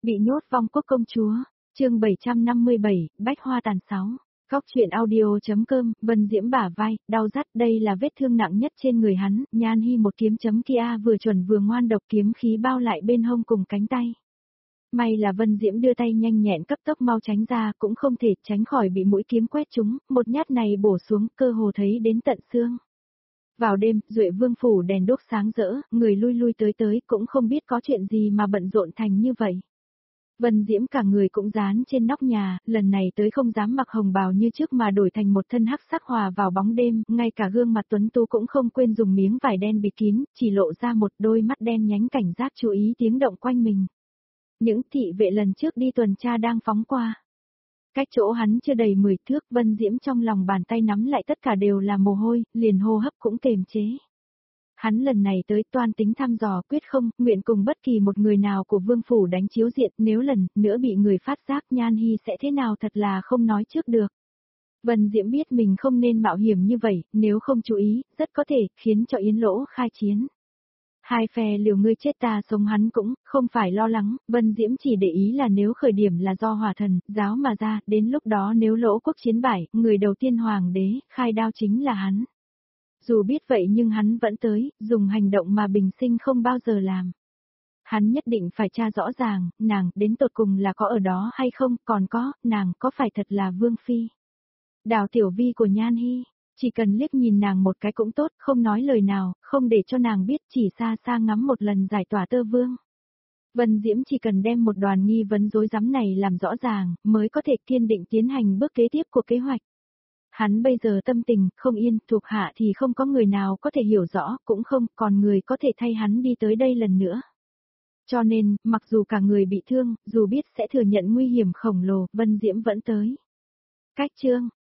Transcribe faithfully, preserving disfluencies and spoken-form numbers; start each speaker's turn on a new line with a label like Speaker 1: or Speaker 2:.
Speaker 1: Bị nhốt vong quốc công chúa, chương bảy trăm năm mươi bảy, bách hoa tàn sáu. Góc truyện audio.com, Vân Diễm bả vai, đau rát, đây là vết thương nặng nhất trên người hắn, Nhan Hi một kiếm chấm kia vừa chuẩn vừa ngoan độc, kiếm khí bao lại bên hông cùng cánh tay. May là Vân Diễm đưa tay nhanh nhẹn cấp tốc mau tránh ra, cũng không thể tránh khỏi bị mũi kiếm quét trúng, một nhát này bổ xuống, cơ hồ thấy đến tận xương. Vào đêm, Duệ Vương phủ đèn đốt sáng rỡ, người lui lui tới tới, cũng không biết có chuyện gì mà bận rộn thành như vậy. Vân Diễm cả người cũng dán trên nóc nhà, lần này tới không dám mặc hồng bào như trước mà đổi thành một thân hắc sắc hòa vào bóng đêm, ngay cả gương mặt tuấn tú cũng không quên dùng miếng vải đen bịt kín, chỉ lộ ra một đôi mắt đen nhánh cảnh giác chú ý tiếng động quanh mình. Những thị vệ lần trước đi tuần tra đang phóng qua. Cách chỗ hắn chưa đầy mười thước, Vân Diễm trong lòng bàn tay nắm lại tất cả đều là mồ hôi, liền hô hấp cũng kềm chế. Hắn lần này tới toan tính thăm dò, quyết không nguyện cùng bất kỳ một người nào của vương phủ đánh chiếu diện, nếu lần nữa bị người phát giác Nhan Hi sẽ thế nào thật là không nói trước được. Vân Diễm biết mình không nên mạo hiểm như vậy, nếu không chú ý, rất có thể khiến cho Yến Lỗ khai chiến. Hai phe liều ngươi chết ta sống hắn cũng không phải lo lắng, Vân Diễm chỉ để ý là nếu khởi điểm là do hỏa thần, giáo mà ra, đến lúc đó nếu Lỗ quốc chiến bại, người đầu tiên hoàng đế, khai đao chính là hắn. Dù biết vậy nhưng hắn vẫn tới, dùng hành động mà bình sinh không bao giờ làm. Hắn nhất định phải tra rõ ràng, nàng, đến tột cùng là có ở đó hay không, còn có, nàng, có phải thật là Vương Phi. Đào Tiểu Vi của Nhan Hi, chỉ cần liếc nhìn nàng một cái cũng tốt, không nói lời nào, không để cho nàng biết, chỉ xa xa ngắm một lần giải tỏa tơ vương. Vân Diễm chỉ cần đem một đoàn nghi vấn rối rắm này làm rõ ràng, mới có thể kiên định tiến hành bước kế tiếp của kế hoạch. Hắn bây giờ tâm tình không yên, thuộc hạ thì không có người nào có thể hiểu rõ, cũng không còn người có thể thay hắn đi tới đây lần nữa. Cho nên, mặc dù cả người bị thương, dù biết sẽ thừa nhận nguy hiểm khổng lồ, Vân Diễm vẫn tới. Cách chương,